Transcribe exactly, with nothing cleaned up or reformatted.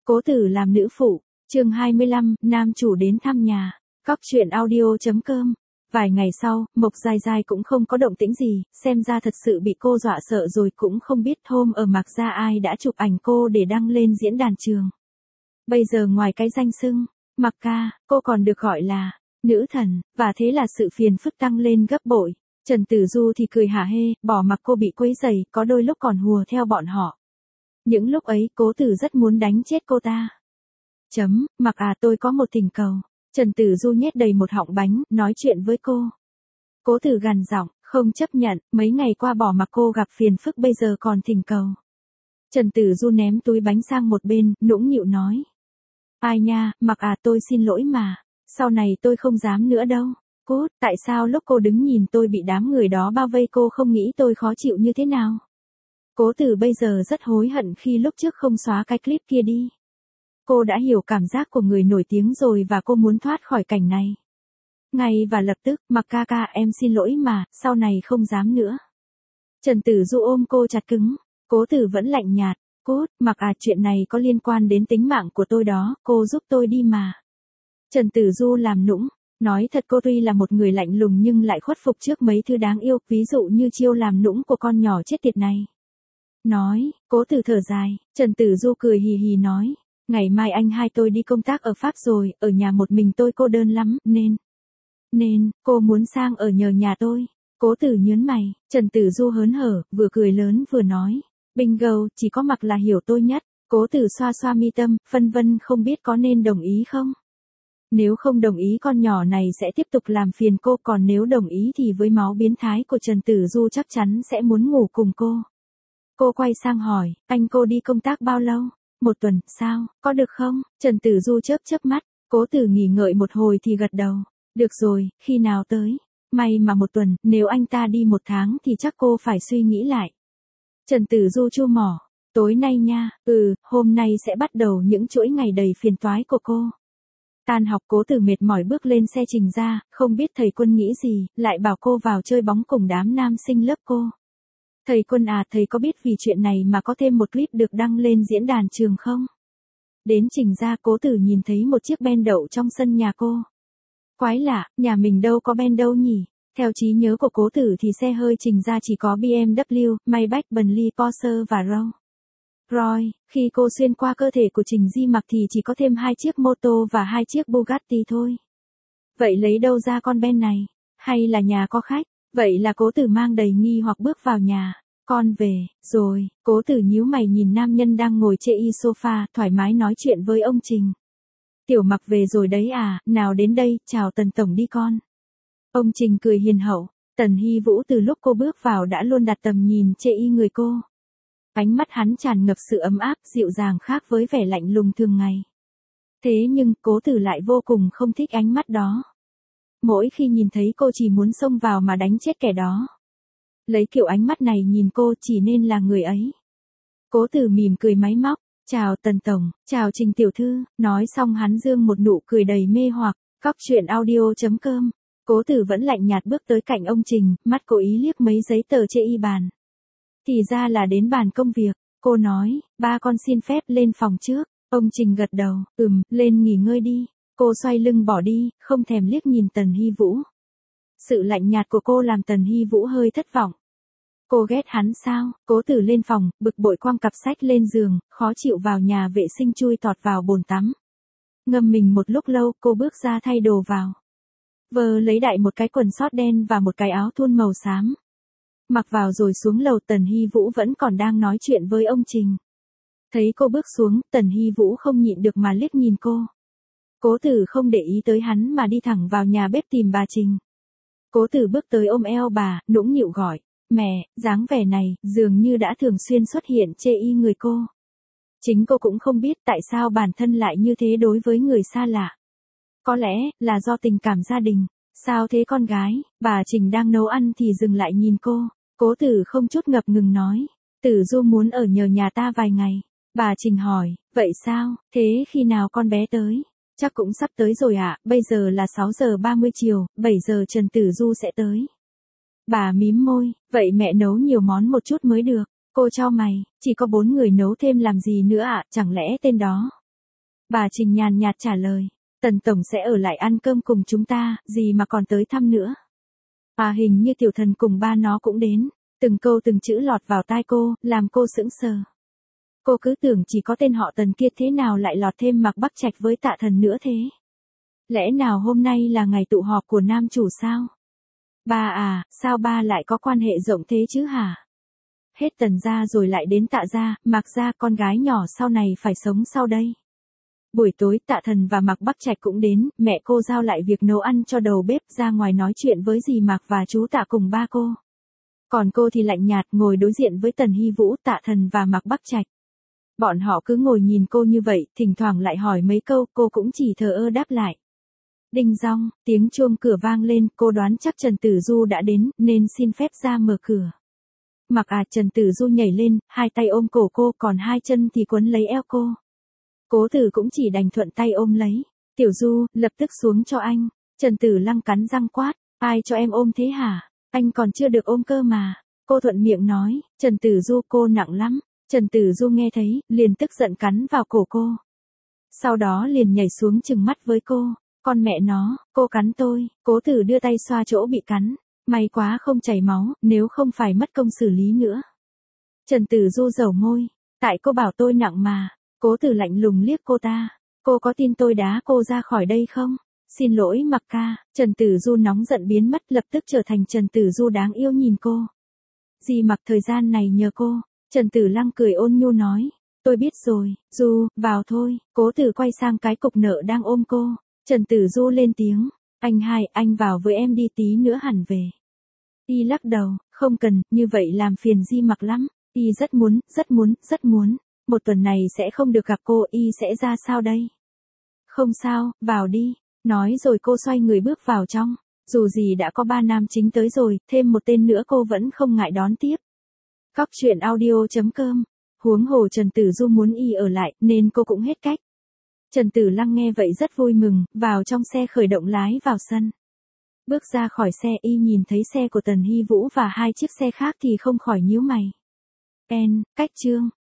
Cố Tử làm nữ phụ, chương hai mươi lăm, nam chủ đến thăm nhà. Cóc truyện audio.com. Vài ngày sau, Mộc Dài Dài cũng không có động tĩnh gì, xem ra thật sự bị cô dọa sợ rồi, cũng không biết hôm ở Mạc Gia ai đã chụp ảnh cô để đăng lên diễn đàn trường. Bây giờ ngoài cái danh xưng Mạc ca, cô còn được gọi là nữ thần, và thế là sự phiền phức tăng lên gấp bội. Trần Tử Du thì cười hả hê, bỏ mặc cô bị quấy rầy, có đôi lúc còn hùa theo bọn họ. Những lúc ấy, Cố Tử rất muốn đánh chết cô ta. Chấm, Mạc à, tôi có một thỉnh cầu. Trần Tử Du nhét đầy một họng bánh, nói chuyện với cô. Cố Tử gằn giọng, không chấp nhận, mấy ngày qua bỏ mặc cô gặp phiền phức, bây giờ còn thỉnh cầu. Trần Tử Du ném túi bánh sang một bên, nũng nịu nói. Ai nha, Mạc à, tôi xin lỗi mà. Sau này tôi không dám nữa đâu. Cút, tại sao lúc cô đứng nhìn tôi bị đám người đó bao vây cô không nghĩ tôi khó chịu như thế nào? Cố Tử bây giờ rất hối hận khi lúc trước không xóa cái clip kia đi. Cô đã hiểu cảm giác của người nổi tiếng rồi và cô muốn thoát khỏi cảnh này. Ngay và lập tức, Mạc ca ca, em xin lỗi mà, sau này không dám nữa. Trần Tử Du ôm cô chặt cứng, Cố Tử vẫn lạnh nhạt, cút, Mạc à, chuyện này có liên quan đến tính mạng của tôi đó, cô giúp tôi đi mà. Trần Tử Du làm nũng, nói thật cô tuy là một người lạnh lùng nhưng lại khuất phục trước mấy thứ đáng yêu, ví dụ như chiêu làm nũng của con nhỏ chết tiệt này. Nói, Cố Tử thở dài, Trần Tử Du cười hì hì nói. Ngày mai anh hai tôi đi công tác ở Pháp rồi, ở nhà một mình tôi cô đơn lắm, nên... Nên, cô muốn sang ở nhờ nhà tôi. Cố Tử nhớn mày, Trần Tử Du hớn hở, vừa cười lớn vừa nói. Bingo, chỉ có Mạc là hiểu tôi nhất. Cố Tử xoa xoa mi tâm, phân vân không biết có nên đồng ý không? Nếu không đồng ý con nhỏ này sẽ tiếp tục làm phiền cô, còn nếu đồng ý thì với máu biến thái của Trần Tử Du chắc chắn sẽ muốn ngủ cùng cô. Cô quay sang hỏi, anh cô đi công tác bao lâu? Một tuần, sao, có được không? Trần Tử Du chớp chớp mắt, Cố Tử nghỉ ngợi một hồi thì gật đầu. Được rồi, khi nào tới? May mà một tuần, nếu anh ta đi một tháng thì chắc cô phải suy nghĩ lại. Trần Tử Du chu mỏ, tối nay nha, ừ, hôm nay sẽ bắt đầu những chuỗi ngày đầy phiền toái của cô. Tan học Cố Tử mệt mỏi bước lên xe trình ra, không biết thầy Quân nghĩ gì, lại bảo cô vào chơi bóng cùng đám nam sinh lớp cô. Thầy Quân à, thầy có biết vì chuyện này mà có thêm một clip được đăng lên diễn đàn trường không? Đến trình ra Cố Tử nhìn thấy một chiếc Ben đậu trong sân nhà cô. Quái lạ, nhà mình đâu có Ben đâu nhỉ? Theo trí nhớ của Cố Tử thì xe hơi trình ra chỉ có bê em vê, Maybach, Bentley, Porsche và Rolls Royce. Khi cô xuyên qua cơ thể của Trình Di Mặc thì chỉ có thêm hai chiếc mô tô và hai chiếc Bugatti thôi. Vậy lấy đâu ra con Ben này? Hay là nhà có khách? Vậy là Cố Tử mang đầy nghi hoặc bước vào nhà. Con về, rồi, Cố Tử nhíu mày nhìn nam nhân đang ngồi chê y sofa, thoải mái nói chuyện với ông Trình. Tiểu Mặc về rồi đấy à, nào đến đây, chào Tần Tổng đi con. Ông Trình cười hiền hậu, Tần Hy Vũ từ lúc cô bước vào đã luôn đặt tầm nhìn chê y người cô. Ánh mắt hắn tràn ngập sự ấm áp, dịu dàng khác với vẻ lạnh lùng thường ngày. Thế nhưng, Cố Tử lại vô cùng không thích ánh mắt đó. Mỗi khi nhìn thấy cô chỉ muốn xông vào mà đánh chết kẻ đó. Lấy kiểu ánh mắt này nhìn cô chỉ nên là người ấy. Cố Tử mỉm cười máy móc, chào Tần Tổng, chào Trình Tiểu Thư, nói xong hắn dương một nụ cười đầy mê hoặc. Cóc truyện audio.com. Cố Tử vẫn lạnh nhạt bước tới cạnh ông Trình, mắt cố ý liếc mấy giấy tờ chê y bàn. Thì ra là đến bàn công việc, cô nói, ba con xin phép lên phòng trước. Ông Trình gật đầu, ừm, lên nghỉ ngơi đi. Cô xoay lưng bỏ đi, không thèm liếc nhìn Tần Hy Vũ. Sự lạnh nhạt của cô làm Tần Hy Vũ hơi thất vọng. Cô ghét hắn sao? Cố Tử lên phòng, bực bội quăng cặp sách lên giường, khó chịu vào nhà vệ sinh chui tọt vào bồn tắm. Ngâm mình một lúc lâu, cô bước ra thay đồ vào. Vờ lấy đại một cái quần sót đen và một cái áo thun màu xám. Mặc vào rồi xuống lầu, Tần Hy Vũ vẫn còn đang nói chuyện với ông Trình. Thấy cô bước xuống, Tần Hy Vũ không nhịn được mà liếc nhìn cô. Cố Tử không để ý tới hắn mà đi thẳng vào nhà bếp tìm bà Trình. Cố Tử bước tới ôm eo bà, nũng nịu gọi, mẹ, dáng vẻ này, dường như đã thường xuyên xuất hiện chê y người cô. Chính cô cũng không biết tại sao bản thân lại như thế đối với người xa lạ. Có lẽ, là do tình cảm gia đình. Sao thế con gái? Bà Trình đang nấu ăn thì dừng lại nhìn cô. Cố Tử không chút ngập ngừng nói, Tử Du muốn ở nhờ nhà ta vài ngày. Bà Trình hỏi, vậy sao, thế khi nào con bé tới? Chắc cũng sắp tới rồi ạ, à, bây giờ là sáu giờ ba mươi chiều, bảy giờ Trần Tử Du sẽ tới. Bà mím môi, vậy mẹ nấu nhiều món một chút mới được. Cô chau mày, chỉ có bốn người nấu thêm làm gì nữa ạ, à, chẳng lẽ tên đó Bà Trình nhàn nhạt trả lời. Tần Tổng sẽ ở lại ăn cơm cùng chúng ta, gì mà còn tới thăm nữa. À hình như tiểu thần cùng ba nó cũng đến. Từng câu từng chữ lọt vào tai cô, làm cô sững sờ. Cô cứ tưởng chỉ có tên họ Tần kia, thế nào lại lọt thêm Mạc Bắc Trạch với Tạ Thần nữa thế? Lẽ nào hôm nay là ngày tụ họp của nam chủ sao? Ba à, sao ba lại có quan hệ rộng thế chứ hả? Hết Tần gia rồi lại đến Tạ gia, Mạc gia, con gái nhỏ sau này phải sống sau đây. Buổi tối Tạ Thần và Mạc Bắc Trạch cũng đến, mẹ cô giao lại việc nấu ăn cho đầu bếp ra ngoài nói chuyện với dì Mạc và chú Tạ cùng ba cô. Còn cô thì lạnh nhạt ngồi đối diện với Tần Hy Vũ, Tạ Thần và Mạc Bắc Trạch. Bọn họ cứ ngồi nhìn cô như vậy, thỉnh thoảng lại hỏi mấy câu, cô cũng chỉ thờ ơ đáp lại. Đinh dong, tiếng chuông cửa vang lên, cô đoán chắc Trần Tử Du đã đến, nên xin phép ra mở cửa. Mặc à, Trần Tử Du nhảy lên, hai tay ôm cổ cô, còn hai chân thì quấn lấy eo cô. Cố Tử cũng chỉ đành thuận tay ôm lấy. Tiểu Du, lập tức xuống cho anh. Trần Tử Lăng cắn răng quát, ai cho em ôm thế hả? Anh còn chưa được ôm cơ mà. Cô thuận miệng nói, Trần Tử Du, cô nặng lắm. Trần Tử Du nghe thấy, liền tức giận cắn vào cổ cô. Sau đó liền nhảy xuống trừng mắt với cô. Con mẹ nó, cô cắn tôi. Cố Tử đưa tay xoa chỗ bị cắn. May quá không chảy máu, nếu không phải mất công xử lý nữa. Trần Tử Du dầu môi. Tại cô bảo tôi nặng mà. Cố Tử lạnh lùng liếc cô ta. Cô có tin tôi đá cô ra khỏi đây không? Xin lỗi Mặc ca. Trần Tử Du nóng giận biến mất, lập tức trở thành Trần Tử Du đáng yêu nhìn cô. Dì Mặc thời gian này nhờ cô. Trần Tử Lăng cười ôn nhu nói. Tôi biết rồi, Du, vào thôi. Cố Tử quay sang cái cục nợ đang ôm cô. Trần Tử Du lên tiếng. Anh hai, anh vào với em đi, tí nữa hẳn về. Y lắc đầu, không cần, như vậy làm phiền Di Mặc lắm. Y rất muốn, rất muốn, rất muốn. Một tuần này sẽ không được gặp cô, Y sẽ ra sao đây? Không sao, vào đi. Nói rồi cô xoay người bước vào trong. Dù gì đã có ba nam chính tới rồi, thêm một tên nữa cô vẫn không ngại đón tiếp. Cóc truyện audio chấm com. Huống hồ Trần Tử Du muốn Y ở lại, nên cô cũng hết cách. Trần Tử Lăng nghe vậy rất vui mừng, vào trong xe khởi động lái vào sân. Bước ra khỏi xe, Y nhìn thấy xe của Tần Hy Vũ và hai chiếc xe khác thì không khỏi nhíu mày. En, cách chương.